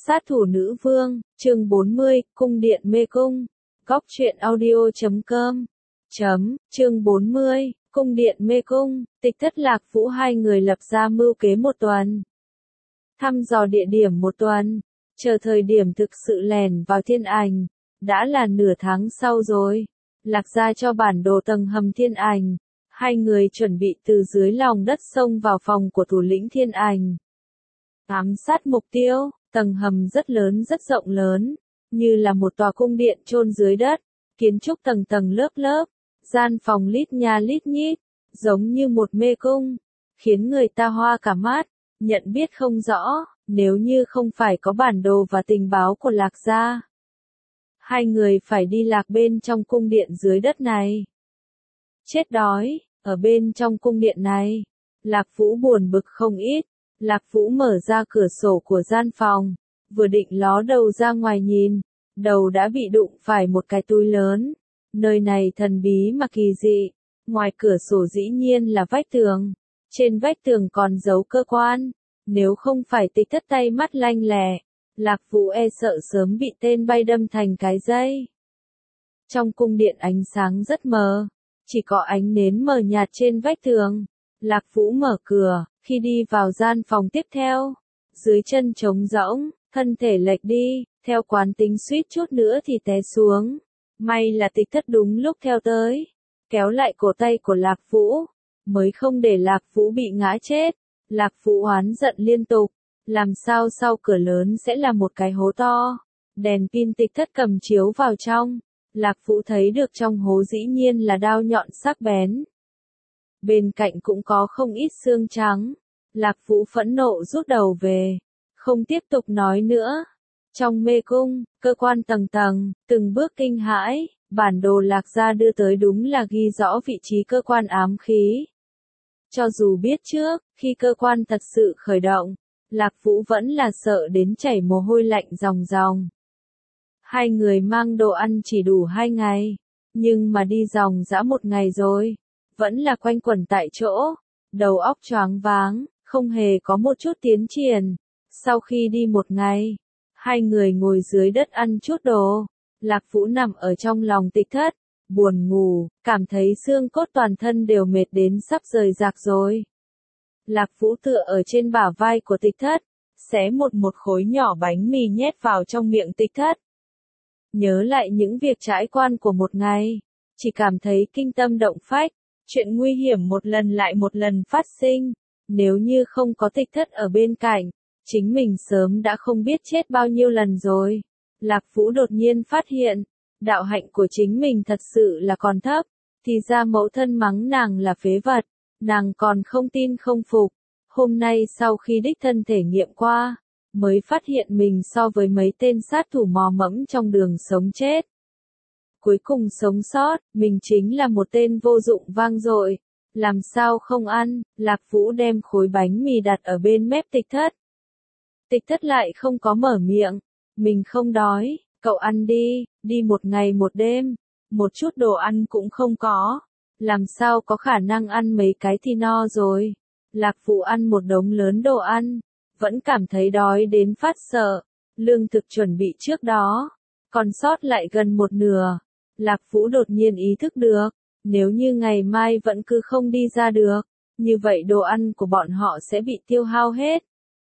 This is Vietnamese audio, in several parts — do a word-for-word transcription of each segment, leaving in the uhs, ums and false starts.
Sát thủ nữ vương, chương bốn mươi, cung điện mê cung. Góc truyện audio chấm com. Chấm, chương bốn mươi, cung điện mê cung. Tịch Thất Lạc Vũ hai người lập ra mưu kế một tuần. Thăm dò địa điểm một tuần. Chờ thời điểm thực sự lèn vào thiên ảnh. Đã là nửa tháng sau rồi. Lạc ra cho bản đồ tầng hầm thiên ảnh. Hai người chuẩn bị từ dưới lòng đất xông vào phòng của thủ lĩnh thiên ảnh. Ám sát mục tiêu. Tầng hầm rất lớn rất rộng lớn, như là một tòa cung điện chôn dưới đất, kiến trúc tầng tầng lớp lớp, gian phòng lít nha lít nhít, giống như một mê cung, khiến người ta hoa cả mắt, nhận biết không rõ, nếu như không phải có bản đồ và tình báo của Lạc gia. Hai người phải đi lạc bên trong cung điện dưới đất này. Chết đói, ở bên trong cung điện này, Lạc Vũ buồn bực không ít. Lạc Vũ mở ra cửa sổ của gian phòng, vừa định ló đầu ra ngoài nhìn, đầu đã bị đụng phải một cái túi lớn. Nơi này thần bí mà kỳ dị, ngoài cửa sổ dĩ nhiên là vách tường, trên vách tường còn giấu cơ quan, nếu không phải Tịch Thất tay mắt lanh lẹ, Lạc Vũ e sợ sớm bị tên bay đâm thành cái dây. Trong cung điện ánh sáng rất mờ, chỉ có ánh nến mờ nhạt trên vách tường. Lạc Vũ mở cửa, khi đi vào gian phòng tiếp theo, dưới chân trống rỗng, thân thể lệch đi, theo quán tính suýt chút nữa thì té xuống. May là Tịch Thất đúng lúc theo tới, kéo lại cổ tay của Lạc Vũ, mới không để Lạc Vũ bị ngã chết. Lạc Vũ oán giận liên tục, làm sao sau cửa lớn sẽ là một cái hố to. Đèn pin Tịch Thất cầm chiếu vào trong, Lạc Vũ thấy được trong hố dĩ nhiên là đao nhọn sắc bén. Bên cạnh cũng có không ít xương trắng. Lạc Vũ phẫn nộ rút đầu về, không tiếp tục nói nữa. Trong mê cung, cơ quan tầng tầng, từng bước kinh hãi, bản đồ Lạc gia đưa tới đúng là ghi rõ vị trí cơ quan ám khí. Cho dù biết trước, khi cơ quan thật sự khởi động, Lạc Vũ vẫn là sợ đến chảy mồ hôi lạnh ròng ròng. Hai người mang đồ ăn chỉ đủ hai ngày, nhưng mà đi dòng dã một ngày rồi. Vẫn là quanh quẩn tại chỗ, đầu óc choáng váng, không hề có một chút tiến triển. Sau khi đi một ngày, hai người ngồi dưới đất ăn chút đồ. Lạc Vũ nằm ở trong lòng Tịch Thất, buồn ngủ, cảm thấy xương cốt toàn thân đều mệt đến sắp rời rạc rồi. Lạc Vũ tựa ở trên bả vai của Tịch Thất, xé một một khối nhỏ bánh mì nhét vào trong miệng Tịch Thất. Nhớ lại những việc trải qua của một ngày, chỉ cảm thấy kinh tâm động phách. Chuyện nguy hiểm một lần lại một lần phát sinh, nếu như không có Tịch Thất ở bên cạnh, chính mình sớm đã không biết chết bao nhiêu lần rồi. Lạc Vũ đột nhiên phát hiện, đạo hạnh của chính mình thật sự là còn thấp, thì ra mẫu thân mắng nàng là phế vật, nàng còn không tin không phục. Hôm nay sau khi đích thân thể nghiệm qua, mới phát hiện mình so với mấy tên sát thủ mò mẫm trong đường sống chết. Cuối cùng sống sót, mình chính là một tên vô dụng vang dội. Làm sao không ăn, Lạc Vũ đem khối bánh mì đặt ở bên mép Tịch Thất. Tịch Thất lại không có mở miệng, mình không đói, cậu ăn đi, đi một ngày một đêm, một chút đồ ăn cũng không có. Làm sao có khả năng ăn mấy cái thì no rồi. Lạc Vũ ăn một đống lớn đồ ăn, vẫn cảm thấy đói đến phát sợ, lương thực chuẩn bị trước đó, còn sót lại gần một nửa. Lạc Vũ đột nhiên ý thức được, nếu như ngày mai vẫn cứ không đi ra được, như vậy đồ ăn của bọn họ sẽ bị tiêu hao hết.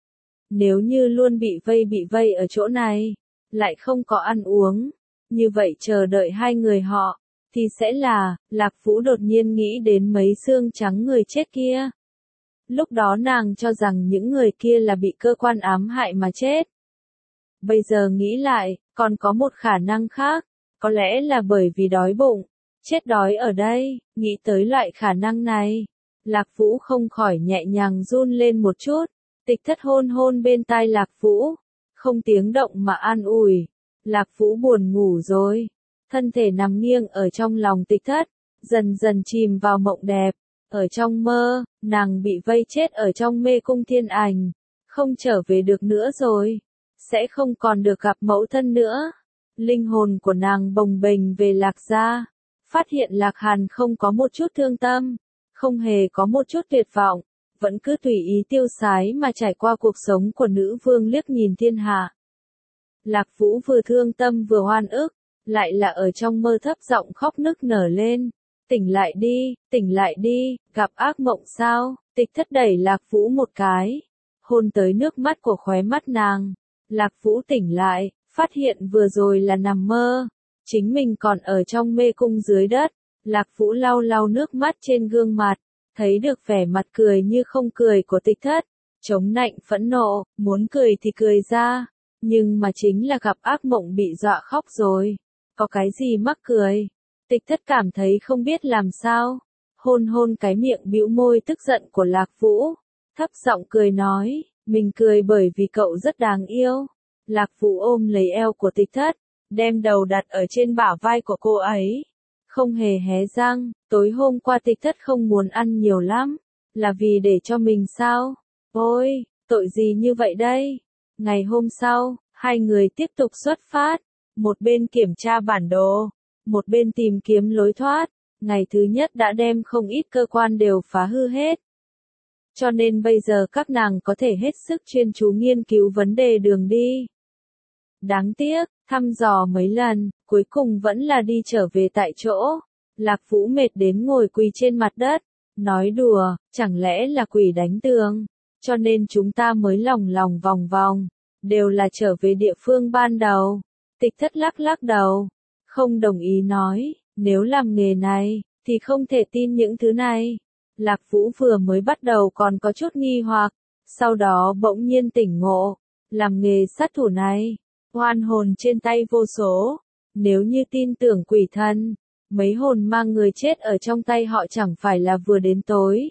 Nếu như luôn bị vây bị vây ở chỗ này, lại không có ăn uống, như vậy chờ đợi hai người họ, thì sẽ là, Lạc Vũ đột nhiên nghĩ đến mấy xương trắng người chết kia. Lúc đó nàng cho rằng những người kia là bị cơ quan ám hại mà chết. Bây giờ nghĩ lại, còn có một khả năng khác. Có lẽ là bởi vì đói bụng, chết đói ở đây. Nghĩ tới loại khả năng này, Lạc Vũ không khỏi nhẹ nhàng run lên một chút. Tịch Thất hôn hôn bên tai Lạc Vũ, không tiếng động mà an ủi. Lạc Vũ buồn ngủ rồi, thân thể nằm nghiêng ở trong lòng Tịch Thất, dần dần chìm vào mộng đẹp. Ở trong mơ, nàng bị vây chết ở trong mê cung thiên ảnh, không trở về được nữa rồi, sẽ không còn được gặp mẫu thân nữa. Linh hồn của nàng bồng bềnh về Lạc gia, phát hiện Lạc Hàn không có một chút thương tâm, không hề có một chút tuyệt vọng, vẫn cứ tùy ý tiêu sái mà trải qua cuộc sống của nữ vương liếc nhìn thiên hạ. Lạc Vũ vừa thương tâm vừa oan ức, lại là ở trong mơ thấp giọng khóc nức nở lên. Tỉnh lại đi, tỉnh lại đi, gặp ác mộng sao? Tịch Thất đẩy Lạc Vũ một cái, hôn tới nước mắt của khóe mắt nàng. Lạc Vũ tỉnh lại, phát hiện vừa rồi là nằm mơ, chính mình còn ở trong mê cung dưới đất. Lạc Vũ lau lau nước mắt trên gương mặt, thấy được vẻ mặt cười như không cười của Tịch Thất, chống nạnh phẫn nộ, muốn cười thì cười ra, nhưng mà chính là gặp ác mộng bị dọa khóc rồi, có cái gì mắc cười. Tịch Thất cảm thấy không biết làm sao, hôn hôn cái miệng bĩu môi tức giận của Lạc Vũ, thấp giọng cười nói, mình cười bởi vì cậu rất đáng yêu. Lạc Vũ ôm lấy eo của Tịch Thất, đem đầu đặt ở trên bả vai của cô ấy, không hề hé răng. Tối hôm qua Tịch Thất không muốn ăn nhiều lắm, là vì để cho mình sao? Ôi, tội gì như vậy đây? Ngày hôm sau, hai người tiếp tục xuất phát, một bên kiểm tra bản đồ, một bên tìm kiếm lối thoát. Ngày thứ nhất đã đem không ít cơ quan đều phá hư hết, cho nên bây giờ các nàng có thể hết sức chuyên chú nghiên cứu vấn đề đường đi. Đáng tiếc, thăm dò mấy lần, cuối cùng vẫn là đi trở về tại chỗ. Lạc Vũ mệt đến ngồi quỳ trên mặt đất, nói đùa, chẳng lẽ là quỷ đánh tường, cho nên chúng ta mới lòng lòng vòng vòng, đều là trở về địa phương ban đầu. Tịch Thất lắc lắc đầu, không đồng ý nói, nếu làm nghề này, thì không thể tin những thứ này. Lạc Vũ vừa mới bắt đầu còn có chút nghi hoặc, sau đó bỗng nhiên tỉnh ngộ, làm nghề sát thủ này, oan hồn trên tay vô số, nếu như tin tưởng quỷ thần, mấy hồn mang người chết ở trong tay họ chẳng phải là vừa đến tối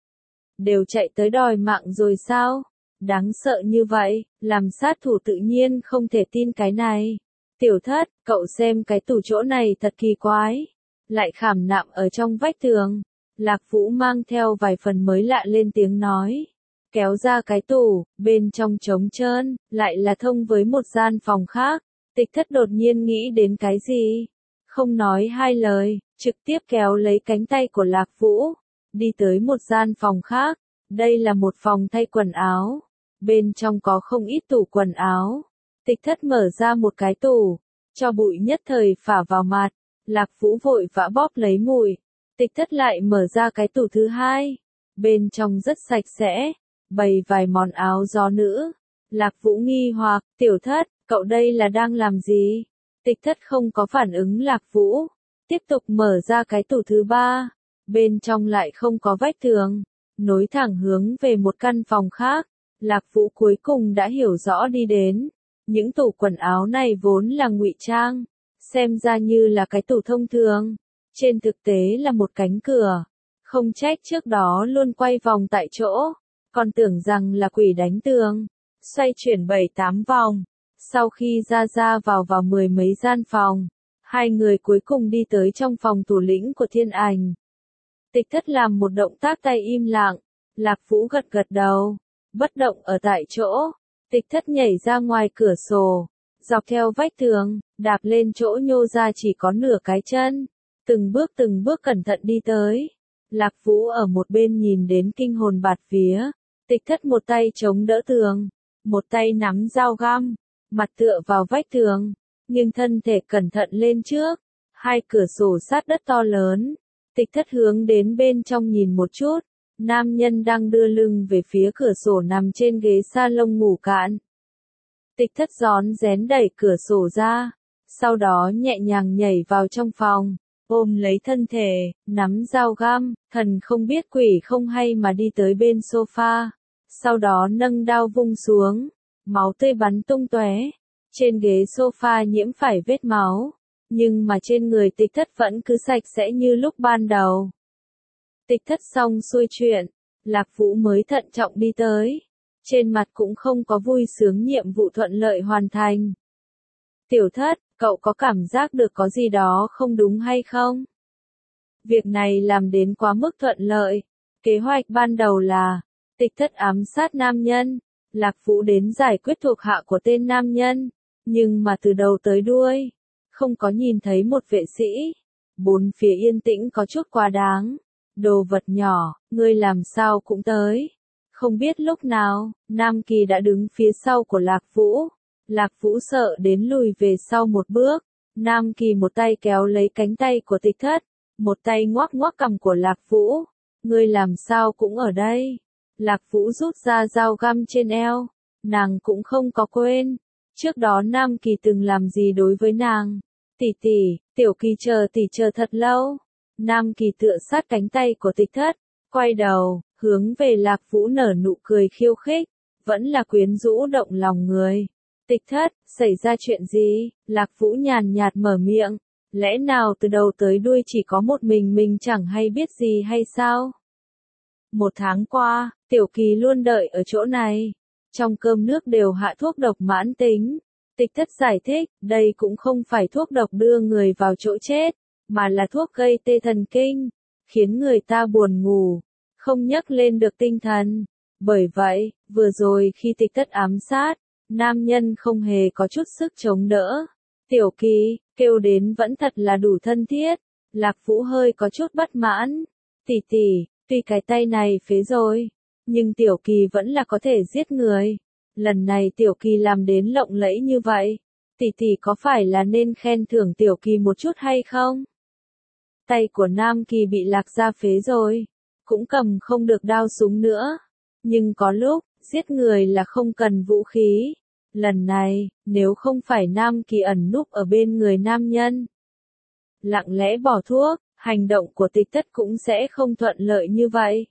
đều chạy tới đòi mạng rồi sao? Đáng sợ như vậy, làm sát thủ tự nhiên không thể tin cái này. Tiểu Thất, cậu xem cái tủ chỗ này thật kỳ quái, lại khảm nạm ở trong vách tường. Lạc Vũ mang theo vài phần mới lạ lên tiếng nói. Kéo ra cái tủ, bên trong trống trơn, lại là thông với một gian phòng khác. Tịch Thất đột nhiên nghĩ đến cái gì? Không nói hai lời, trực tiếp kéo lấy cánh tay của Lạc Vũ, đi tới một gian phòng khác. Đây là một phòng thay quần áo, bên trong có không ít tủ quần áo. Tịch Thất mở ra một cái tủ, cho bụi nhất thời phả vào mặt. Lạc Vũ vội vã bóp lấy mùi. Tịch Thất lại mở ra cái tủ thứ hai, bên trong rất sạch sẽ, bày vài món áo gió nữ. Lạc Vũ nghi hoặc, Tiểu Thất, cậu đây là đang làm gì? Tịch Thất không có phản ứng Lạc Vũ, tiếp tục mở ra cái tủ thứ ba, bên trong lại không có vách tường, nối thẳng hướng về một căn phòng khác. Lạc Vũ cuối cùng đã hiểu rõ đi đến, những tủ quần áo này vốn là ngụy trang, xem ra như là cái tủ thông thường, trên thực tế là một cánh cửa. Không trách trước đó luôn quay vòng tại chỗ, còn tưởng rằng là quỷ đánh tường, xoay chuyển bảy tám vòng. Sau khi ra ra vào vào mười mấy gian phòng, hai người cuối cùng đi tới trong phòng thủ lĩnh của Thiên Ảnh. Tịch Thất làm một động tác tay im lặng, Lạc Vũ gật gật đầu, bất động ở tại chỗ. Tịch Thất nhảy ra ngoài cửa sổ, dọc theo vách tường, đạp lên chỗ nhô ra chỉ có nửa cái chân, từng bước từng bước cẩn thận đi tới. Lạc Vũ ở một bên nhìn đến kinh hồn bạt vía. Tịch Thất một tay chống đỡ tường, một tay nắm dao găm, mặt tựa vào vách tường, nhưng thân thể cẩn thận lên trước. Hai cửa sổ sát đất to lớn. Tịch Thất hướng đến bên trong nhìn một chút, nam nhân đang đưa lưng về phía cửa sổ nằm trên ghế salon ngủ cạn. Tịch Thất rón rén đẩy cửa sổ ra, sau đó nhẹ nhàng nhảy vào trong phòng, ôm lấy thân thể, nắm dao găm, thần không biết quỷ không hay mà đi tới bên sofa, sau đó nâng đao vung xuống, máu tươi bắn tung tóe, trên ghế sofa nhiễm phải vết máu, nhưng mà trên người Tịch Thất vẫn cứ sạch sẽ như lúc ban đầu. Tịch Thất xong xuôi chuyện, Lạc Vũ mới thận trọng đi tới, trên mặt cũng không có vui sướng nhiệm vụ thuận lợi hoàn thành. Tiểu Thất, cậu có cảm giác được có gì đó không đúng hay không? Việc này làm đến quá mức thuận lợi. Kế hoạch ban đầu là Tịch Thất ám sát nam nhân, Lạc Vũ đến giải quyết thuộc hạ của tên nam nhân, nhưng mà từ đầu tới đuôi, không có nhìn thấy một vệ sĩ. Bốn phía yên tĩnh có chút quá đáng. Đồ vật nhỏ, ngươi làm sao cũng tới. Không biết lúc nào, Nam Kỳ đã đứng phía sau của Lạc Vũ, Lạc Vũ sợ đến lùi về sau một bước. Nam Kỳ một tay kéo lấy cánh tay của Tịch Thất, một tay ngoắc ngoắc cằm của Lạc Vũ. Ngươi làm sao cũng ở đây. Lạc Vũ rút ra dao găm trên eo. Nàng cũng không có quên. Trước đó Nam Kỳ từng làm gì đối với nàng. Tỷ tỷ, Tiểu Kỳ chờ tỷ chờ thật lâu. Nam Kỳ tựa sát cánh tay của Tịch Thất, quay đầu, hướng về Lạc Vũ nở nụ cười khiêu khích, vẫn là quyến rũ động lòng người. Tịch Thất, xảy ra chuyện gì? Lạc Vũ nhàn nhạt mở miệng, lẽ nào từ đầu tới đuôi chỉ có một mình mình chẳng hay biết gì hay sao? Một tháng qua, Tiểu Kỳ luôn đợi ở chỗ này. Trong cơm nước đều hạ thuốc độc mãn tính. Tịch Thất giải thích, đây cũng không phải thuốc độc đưa người vào chỗ chết, mà là thuốc gây tê thần kinh, khiến người ta buồn ngủ, không nhấc lên được tinh thần. Bởi vậy, vừa rồi khi Tịch Thất ám sát, nam nhân không hề có chút sức chống đỡ. Tiểu Kỳ, kêu đến vẫn thật là đủ thân thiết. Lạc Vũ hơi có chút bất mãn. Tỷ tỷ, tuy cái tay này phế rồi, nhưng Tiểu Kỳ vẫn là có thể giết người. Lần này Tiểu Kỳ làm đến lộng lẫy như vậy, tỷ tỷ có phải là nên khen thưởng Tiểu Kỳ một chút hay không? Tay của Nam Kỳ bị Lạc gia phế rồi, cũng cầm không được đao súng nữa. Nhưng có lúc, giết người là không cần vũ khí. Lần này, nếu không phải Nam Kỳ ẩn núp ở bên người nam nhân, lặng lẽ bỏ thuốc, hành động của Tịch Thất cũng sẽ không thuận lợi như vậy.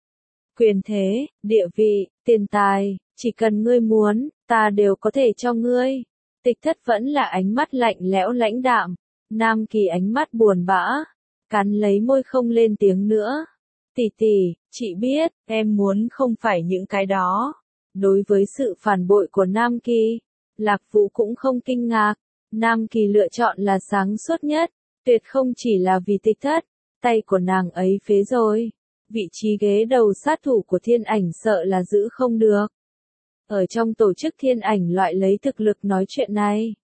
Quyền thế, địa vị, tiền tài, chỉ cần ngươi muốn, ta đều có thể cho ngươi. Tịch Thất vẫn là ánh mắt lạnh lẽo lãnh đạm. Nam Kỳ ánh mắt buồn bã, cắn lấy môi không lên tiếng nữa. Tỷ tỷ, chị biết, em muốn không phải những cái đó. Đối với sự phản bội của Nam Kỳ, Lạc Vũ cũng không kinh ngạc. Nam Kỳ lựa chọn là sáng suốt nhất, tuyệt không chỉ là vì Tịch Thất. Tay của nàng ấy phế rồi, vị trí ghế đầu sát thủ của Thiên Ảnh sợ là giữ không được. Ở trong tổ chức Thiên Ảnh loại lấy thực lực nói chuyện này.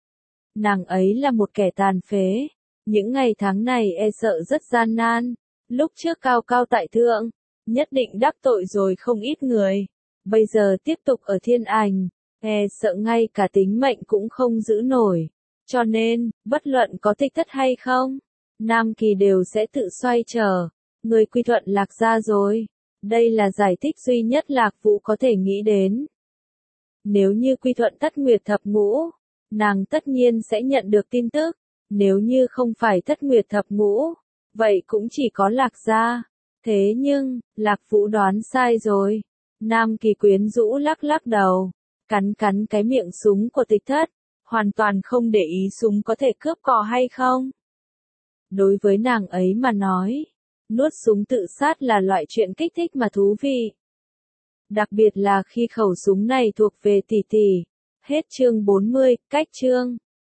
Nàng ấy là một kẻ tàn phế. Những ngày tháng này e sợ rất gian nan. Lúc trước cao cao tại thượng, nhất định đắc tội rồi không ít người. Bây giờ tiếp tục ở Thiên Ảnh, e sợ ngay cả tính mệnh cũng không giữ nổi. Cho nên, bất luận có Tịch Thất hay không, Nam Kỳ đều sẽ tự xoay trở. Người quy thuận Lạc gia rồi. Đây là giải thích duy nhất Lạc Vũ có thể nghĩ đến. Nếu như quy thuận Thất Nguyệt Thập Ngũ, nàng tất nhiên sẽ nhận được tin tức. Nếu như không phải Thất Nguyệt Thập Ngũ, vậy cũng chỉ có Lạc gia. Thế nhưng, Lạc Vũ đoán sai rồi. Nam Kỳ quyến rũ lắc lắc đầu, cắn cắn cái miệng súng của Tịch Thất, hoàn toàn không để ý súng có thể cướp cò hay không. Đối với nàng ấy mà nói, nuốt súng tự sát là loại chuyện kích thích mà thú vị. Đặc biệt là khi khẩu súng này thuộc về tỷ tỷ. Hết chương bốn mươi, cách chương.